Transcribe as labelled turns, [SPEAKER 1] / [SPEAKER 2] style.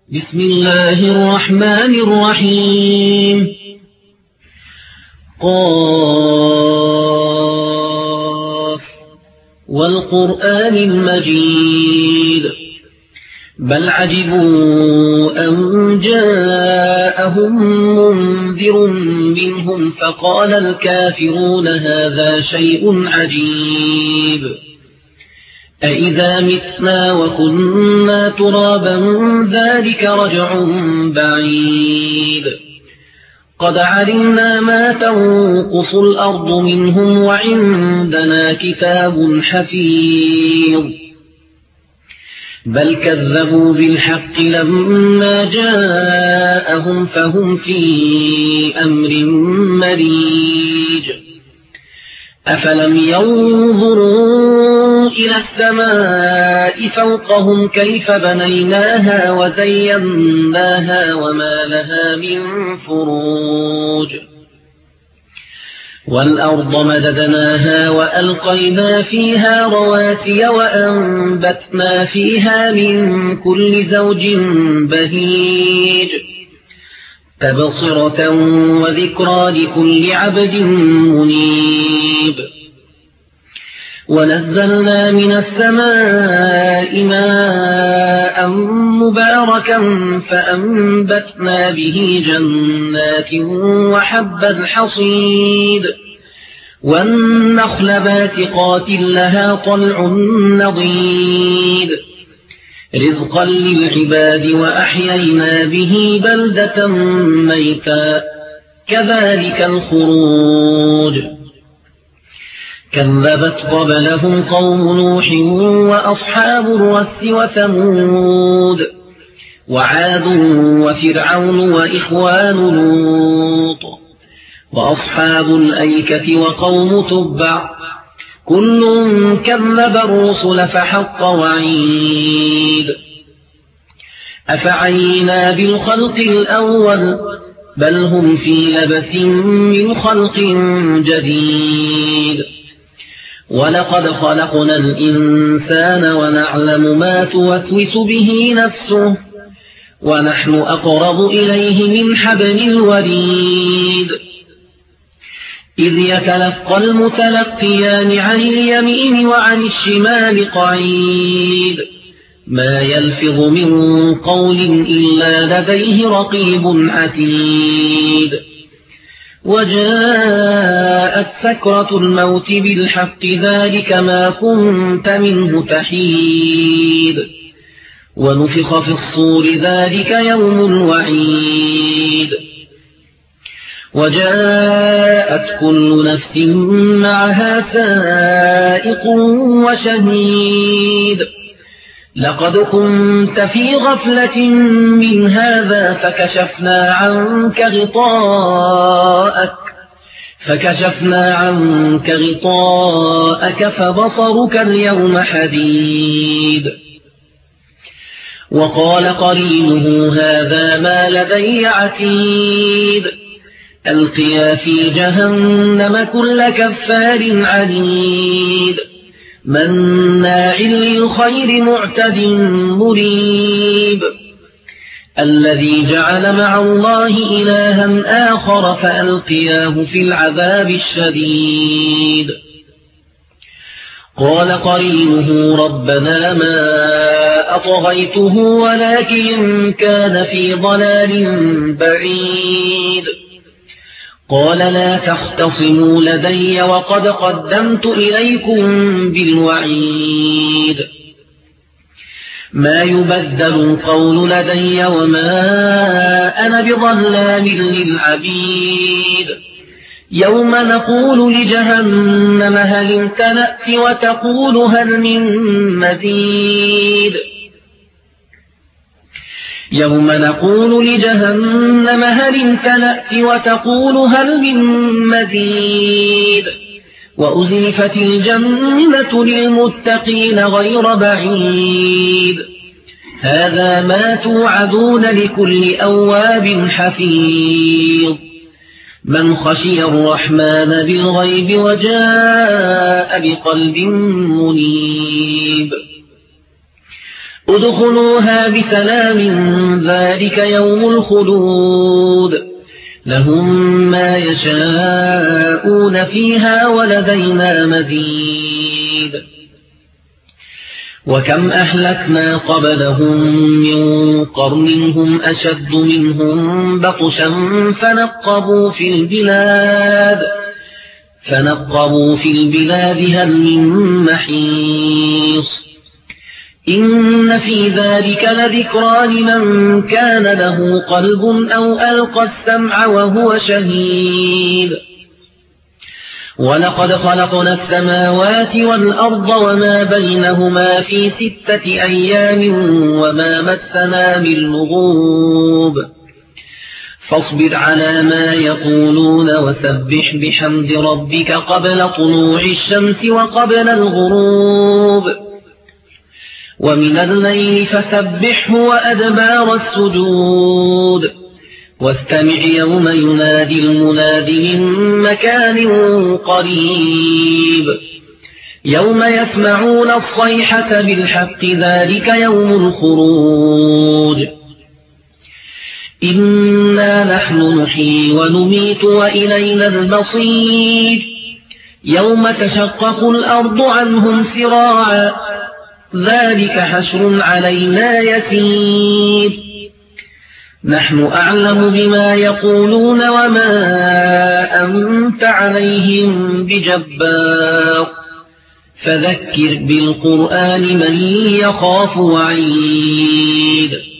[SPEAKER 1] بسم الله الرحمن الرحيم. قاف والقرآن المجيد بل عجبوا أن جاءهم منذر منهم فقال الكافرون هذا شيء عجيب أإذا متنا وكنا ترابا ذلك رجع بعيد قد علمنا ما تنقص الأرض منهم وعندنا كتاب حفيظ بل كذبوا بالحق لما جاءهم فهم في أمر مريج أفلم ينظروا إلى السماء فوقهم كيف بنيناها وزيناها وما لها من فروج والأرض مددناها وألقينا فيها رواسي وأنبتنا فيها من كل زوج بهيج تبصرة وذكرى لكل عبد منيب ونزلنا من السماء ماء مباركا فأنبتنا به جنات وحب الحصيد والنخل باسقات لها طلع نضيد رزقا للعباد وأحيينا به بلدة ميتا كذلك الخروج كذبت قبلهم قوم نوح وأصحاب الرس وثمود وعاد وفرعون وإخوان لوط وأصحاب الأيكة وقوم تبع كل كذب الرسل فحق وعيد أفعينا بالخلق الأول بل هم في لبث من خلق جديد ولقد خلقنا الإنسان ونعلم ما توسوس به نفسه ونحن أقرب إليه من حبل الوريد إذ يتلقى المتلقيان عن اليمين وعن الشمال قعيد ما يلفظ من قول إلا لديه رقيب عتيد وجاءت سكرة الموت بالحق ذلك ما كنت منه تحيد ونفخ في الصور ذلك يوم الوعيد وجاءت كل نفس معها سائق وشهيد لقد كنت في غفلة من هذا فكشفنا عنك غطاءك فبصرك اليوم حديد وقال قرينه هذا ما لدي عتيد ألقيا في جهنم كل كفار عنيد مناع للخير معتد مريب الذي جعل مع الله إلها آخر فألقياه في العذاب الشديد قال قرينه ربنا ما أطغيته ولكن كان في ضلال بعيد قال لا تختصموا لدي وقد قدمت إليكم بالوعيد ما يبدل القول لدي وما أنا بظلام للعبيد يوم نقول لجهنم هل امتلأت وتقول هل من مزيد يوم نقول لجهنم هل امتلأت وتقول هل من مزيد وأزلفت الجنة للمتقين غير بعيد هذا ما توعدون لكل أواب حفيظ من خشي الرحمن بالغيب وجاء بقلب منيب ادخلوها بسلام ذلك يوم الخلود لهم ما يشاءون فيها ولدينا مزيد وكم أهلكنا قبلهم من قرن هم أشد منهم بطشا فنقبوا في البلاد هل من محيص إن في ذلك لذكرى لمن كان له قلب أو ألقى السمع وهو شهيد ولقد خلقنا السماوات والأرض وما بينهما في 6 أيام وما مسنا من لغوب فاصبر على ما يقولون وسبح بحمد ربك قبل طلوع الشمس وقبل الغروب ومن الليل فسبحه وأدبار السجود واستمع يوم ينادي المناد من مكان قريب يوم يسمعون الصيحة بالحق ذلك يوم الخروج إنا نحن نحيي ونميت وإلينا المصير يوم تشقق الأرض عنهم سراعا ذلك حشر علينا يسير نحن أعلم بما يقولون وما أنت عليهم بجبار فذكر بالقرآن من يخاف وعيد